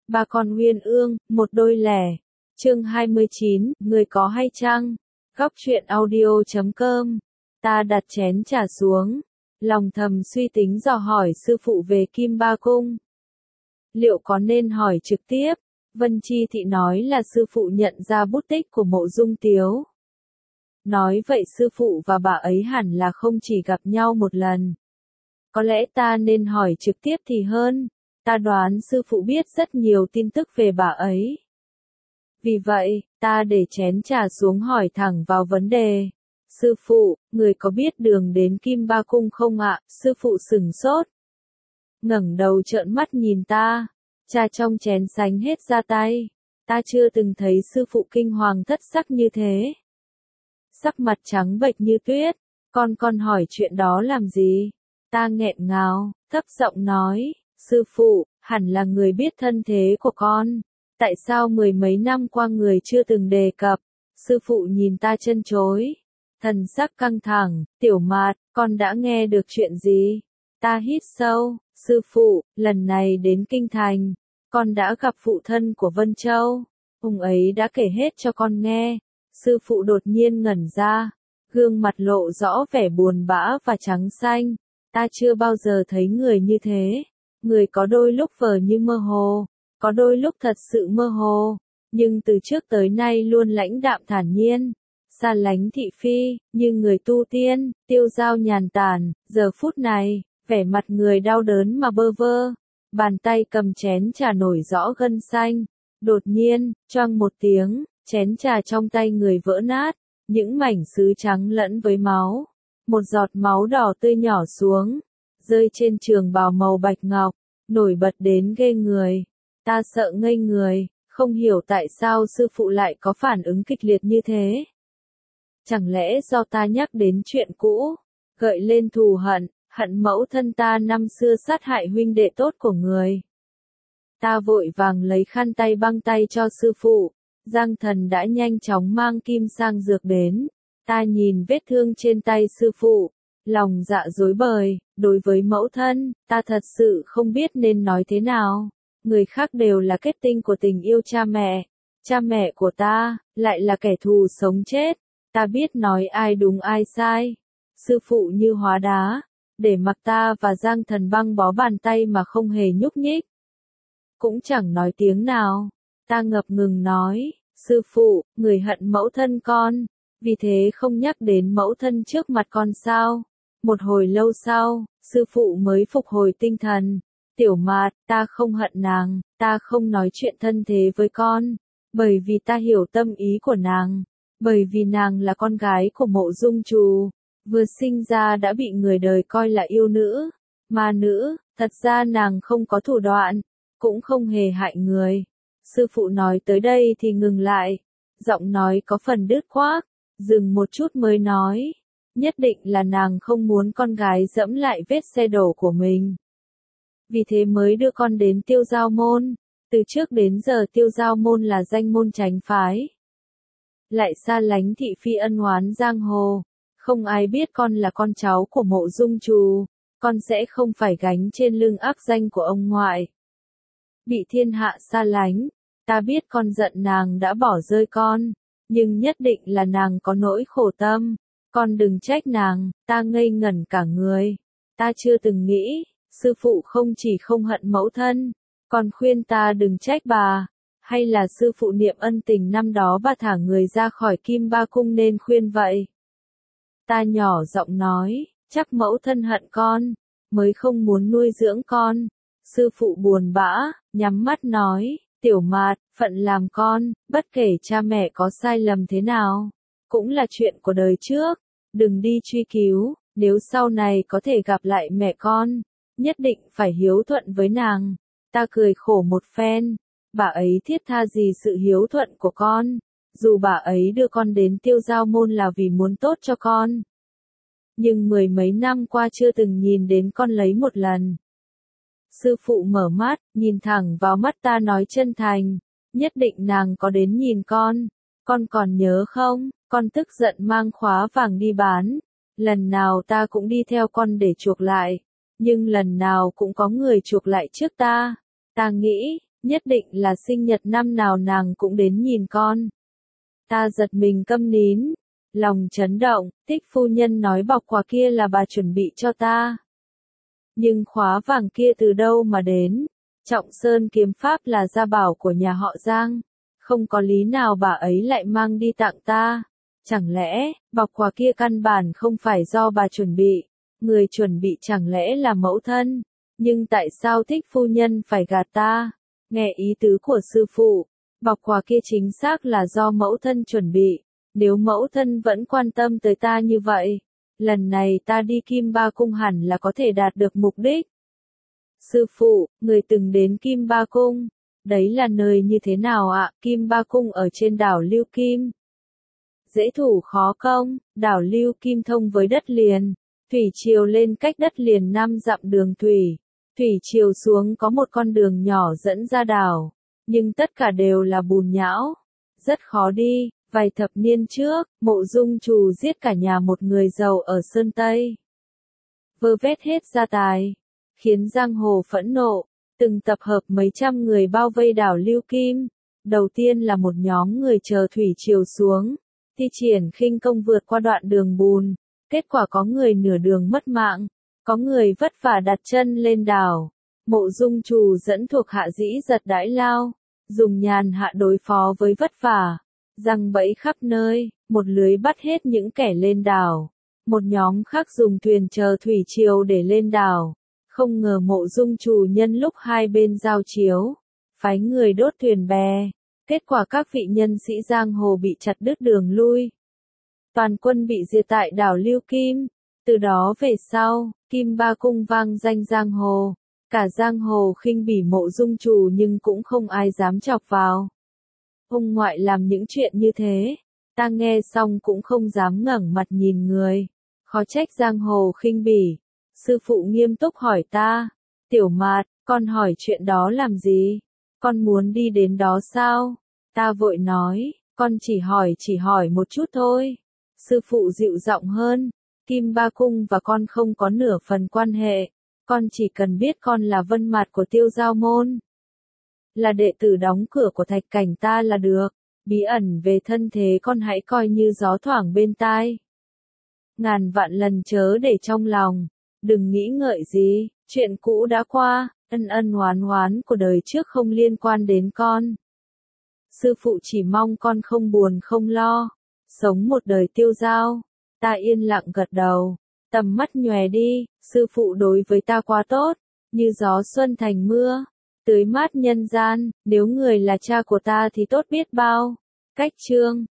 Ba con uyên ương, một đôi lẻ. Chương 29, người có hay chăng? Góc truyện audio.com. Ta đặt chén trà xuống, lòng thầm suy tính dò hỏi sư phụ về Kim Ba Cung. Liệu có nên hỏi trực tiếp? Vân Chi Thị nói là sư phụ nhận ra bút tích của Mộ Dung Tiếu. Nói vậy sư phụ và bà ấy hẳn là không chỉ gặp nhau một lần. Có lẽ ta nên hỏi trực tiếp thì hơn. Ta đoán sư phụ biết rất nhiều tin tức về bà ấy. Vì vậy, ta để chén trà xuống hỏi thẳng vào vấn đề. Sư phụ, người có biết đường đến Kim Ba Cung không ạ? Sư phụ sửng sốt. Ngẩng đầu trợn mắt nhìn ta. Trà trong chén sánh hết ra tay. Ta chưa từng thấy sư phụ kinh hoàng thất sắc như thế. Sắc mặt trắng bệch như tuyết. Con hỏi chuyện đó làm gì? Ta nghẹn ngào, thấp giọng nói. Sư phụ, hẳn là người biết thân thế của con. Tại sao mười mấy năm qua người chưa từng đề cập? Sư phụ nhìn ta chân chối. Thần sắc căng thẳng, Tiểu Mạt, con đã nghe được chuyện gì? Ta hít sâu, sư phụ, lần này đến Kinh Thành, con đã gặp phụ thân của Vân Châu. Ông ấy đã kể hết cho con nghe. Sư phụ đột nhiên ngẩn ra, gương mặt lộ rõ vẻ buồn bã và trắng xanh. Ta chưa bao giờ thấy người như thế. Người có đôi lúc vờ như mơ hồ, có đôi lúc thật sự mơ hồ, nhưng từ trước tới nay luôn lãnh đạm thản nhiên, xa lánh thị phi, như người tu tiên, tiêu dao nhàn tản. Giờ phút này, vẻ mặt người đau đớn mà bơ vơ, bàn tay cầm chén trà nổi rõ gân xanh. Đột nhiên, choang một tiếng, chén trà trong tay người vỡ nát, những mảnh sứ trắng lẫn với máu. Một giọt máu đỏ tươi nhỏ xuống, rơi trên trường bào màu bạch ngọc, nổi bật đến ghê người. Ta sợ ngây người, không hiểu tại sao sư phụ lại có phản ứng kịch liệt như thế. Chẳng lẽ do ta nhắc đến chuyện cũ, gợi lên thù hận, hận mẫu thân ta năm xưa sát hại huynh đệ tốt của người. Ta vội vàng lấy khăn tay băng tay cho sư phụ. Giang Thần đã nhanh chóng mang kim sang dược đến. Ta nhìn vết thương trên tay sư phụ, lòng dạ rối bời. Đối với mẫu thân, ta thật sự không biết nên nói thế nào. Người khác đều là kết tinh của tình yêu cha mẹ. Cha mẹ của ta, lại là kẻ thù sống chết. Ta biết nói ai đúng ai sai. Sư phụ như hóa đá, để mặc ta và Giang Thần băng bó bàn tay mà không hề nhúc nhích. Cũng chẳng nói tiếng nào. Ta ngập ngừng nói, sư phụ, người hận mẫu thân con, vì thế không nhắc đến mẫu thân trước mặt con sao? Một hồi lâu sau, sư phụ mới phục hồi tinh thần. Tiểu Mạt, ta không hận nàng, ta không nói chuyện thân thế với con, bởi vì ta hiểu tâm ý của nàng, bởi vì nàng là con gái của Mộ Dung Trù, vừa sinh ra đã bị người đời coi là yêu nữ, ma nữ. Thật ra nàng không có thủ đoạn, cũng không hề hại người. Sư phụ nói tới đây thì ngừng lại, giọng nói có phần đứt quãng, dừng một chút mới nói, nhất định là nàng không muốn con gái dẫm lại vết xe đổ của mình. Vì thế mới đưa con đến Tiêu Giao Môn. Từ trước đến giờ Tiêu Giao Môn là danh môn chánh phái, lại xa lánh thị phi ân oán giang hồ. Không ai biết con là con cháu của Mộ Dung Trù, con sẽ không phải gánh trên lưng ác danh của ông ngoại. Bị thiên hạ xa lánh. Ta biết con giận nàng đã bỏ rơi con, nhưng nhất định là nàng có nỗi khổ tâm. Con đừng trách nàng. Ta ngây ngẩn cả người. Ta chưa từng nghĩ, sư phụ không chỉ không hận mẫu thân, còn khuyên ta đừng trách bà. Hay là sư phụ niệm ân tình năm đó bà thả người ra khỏi Kim Ba Cung nên khuyên vậy? Ta nhỏ giọng nói, chắc mẫu thân hận con, mới không muốn nuôi dưỡng con. Sư phụ buồn bã, nhắm mắt nói, Tiểu Mạt, phận làm con, bất kể cha mẹ có sai lầm thế nào, cũng là chuyện của đời trước. Đừng đi truy cứu, nếu sau này có thể gặp lại mẹ con, nhất định phải hiếu thuận với nàng. Ta cười khổ một phen, bà ấy thiết tha gì sự hiếu thuận của con, dù bà ấy đưa con đến Tiêu Giao Môn là vì muốn tốt cho con. Nhưng mười mấy năm qua chưa từng nhìn đến con lấy một lần. Sư phụ mở mắt, nhìn thẳng vào mắt ta nói chân thành, nhất định nàng có đến nhìn con còn nhớ không? Con tức giận mang khóa vàng đi bán, lần nào ta cũng đi theo con để chuộc lại, nhưng lần nào cũng có người chuộc lại trước ta. Ta nghĩ, nhất định là sinh nhật năm nào nàng cũng đến nhìn con. Ta giật mình câm nín, lòng chấn động, Thích phu nhân nói bọc quà kia là bà chuẩn bị cho ta. Nhưng khóa vàng kia từ đâu mà đến? Trọng Sơn kiếm pháp là gia bảo của nhà họ Giang, không có lý nào bà ấy lại mang đi tặng ta. Chẳng lẽ, bọc quà kia căn bản không phải do bà chuẩn bị, người chuẩn bị chẳng lẽ là mẫu thân? Nhưng tại sao Thích phu nhân phải gạt ta? Nghe ý tứ của sư phụ, bọc quà kia chính xác là do mẫu thân chuẩn bị, nếu mẫu thân vẫn quan tâm tới ta như vậy, lần này ta đi Kim Ba Cung hẳn là có thể đạt được mục đích. Sư phụ, người từng đến Kim Ba Cung, đấy là nơi như thế nào ạ? Kim Ba Cung ở trên đảo Lưu Kim. Dễ thủ khó công, đảo Lưu Kim thông với đất liền, thủy triều lên cách đất liền 5 dặm đường thủy, thủy triều xuống có một con đường nhỏ dẫn ra đảo, nhưng tất cả đều là bùn nhão, rất khó đi. Vài thập niên trước, Mộ Dung Trù giết cả nhà một người giàu ở Sơn Tây, vơ vét hết gia tài, khiến giang hồ phẫn nộ, từng tập hợp mấy trăm người bao vây đảo Lưu Kim. Đầu tiên là một nhóm người chờ thủy triều xuống, thi triển khinh công vượt qua đoạn đường bùn, kết quả có người nửa đường mất mạng, có người vất vả đặt chân lên đảo. Mộ Dung Trù dẫn thuộc hạ dĩ giật đãi lao, dùng nhàn hạ đối phó với vất vả, giăng bẫy khắp nơi, một lưới bắt hết những kẻ lên đảo. Một nhóm khác dùng thuyền chờ thủy triều để lên đảo. Không ngờ Mộ Dung Trù nhân lúc hai bên giao chiếu, phái người đốt thuyền bè. Kết quả các vị nhân sĩ giang hồ bị chặt đứt đường lui. Toàn quân bị diệt tại đảo Lưu Kim. Từ đó về sau, Kim Ba Cung vang danh giang hồ. Cả giang hồ khinh bỉ Mộ Dung Trù nhưng cũng không ai dám chọc vào. Ông ngoại làm những chuyện như thế, ta nghe xong cũng không dám ngẩng mặt nhìn người. Khó trách giang hồ khinh bỉ. Sư phụ nghiêm túc hỏi ta, Tiểu Mạt, con hỏi chuyện đó làm gì? Con muốn đi đến đó sao? Ta vội nói, con chỉ hỏi một chút thôi. Sư phụ dịu giọng hơn, Kim Ba Cung và con không có nửa phần quan hệ. Con chỉ cần biết con là Vân Mạt của Tiêu Giao Môn, là đệ tử đóng cửa của Thạch Cảnh ta là được. Bí ẩn về thân thế con hãy coi như gió thoảng bên tai. Ngàn vạn lần chớ để trong lòng, đừng nghĩ ngợi gì, chuyện cũ đã qua, ân ân oán oán của đời trước không liên quan đến con. Sư phụ chỉ mong con không buồn không lo, sống một đời tiêu dao. Ta yên lặng gật đầu, tầm mắt nhòe đi, sư phụ đối với ta quá tốt, như gió xuân thành mưa, tưới mát nhân gian, nếu người là cha của ta thì tốt biết bao. Cách chương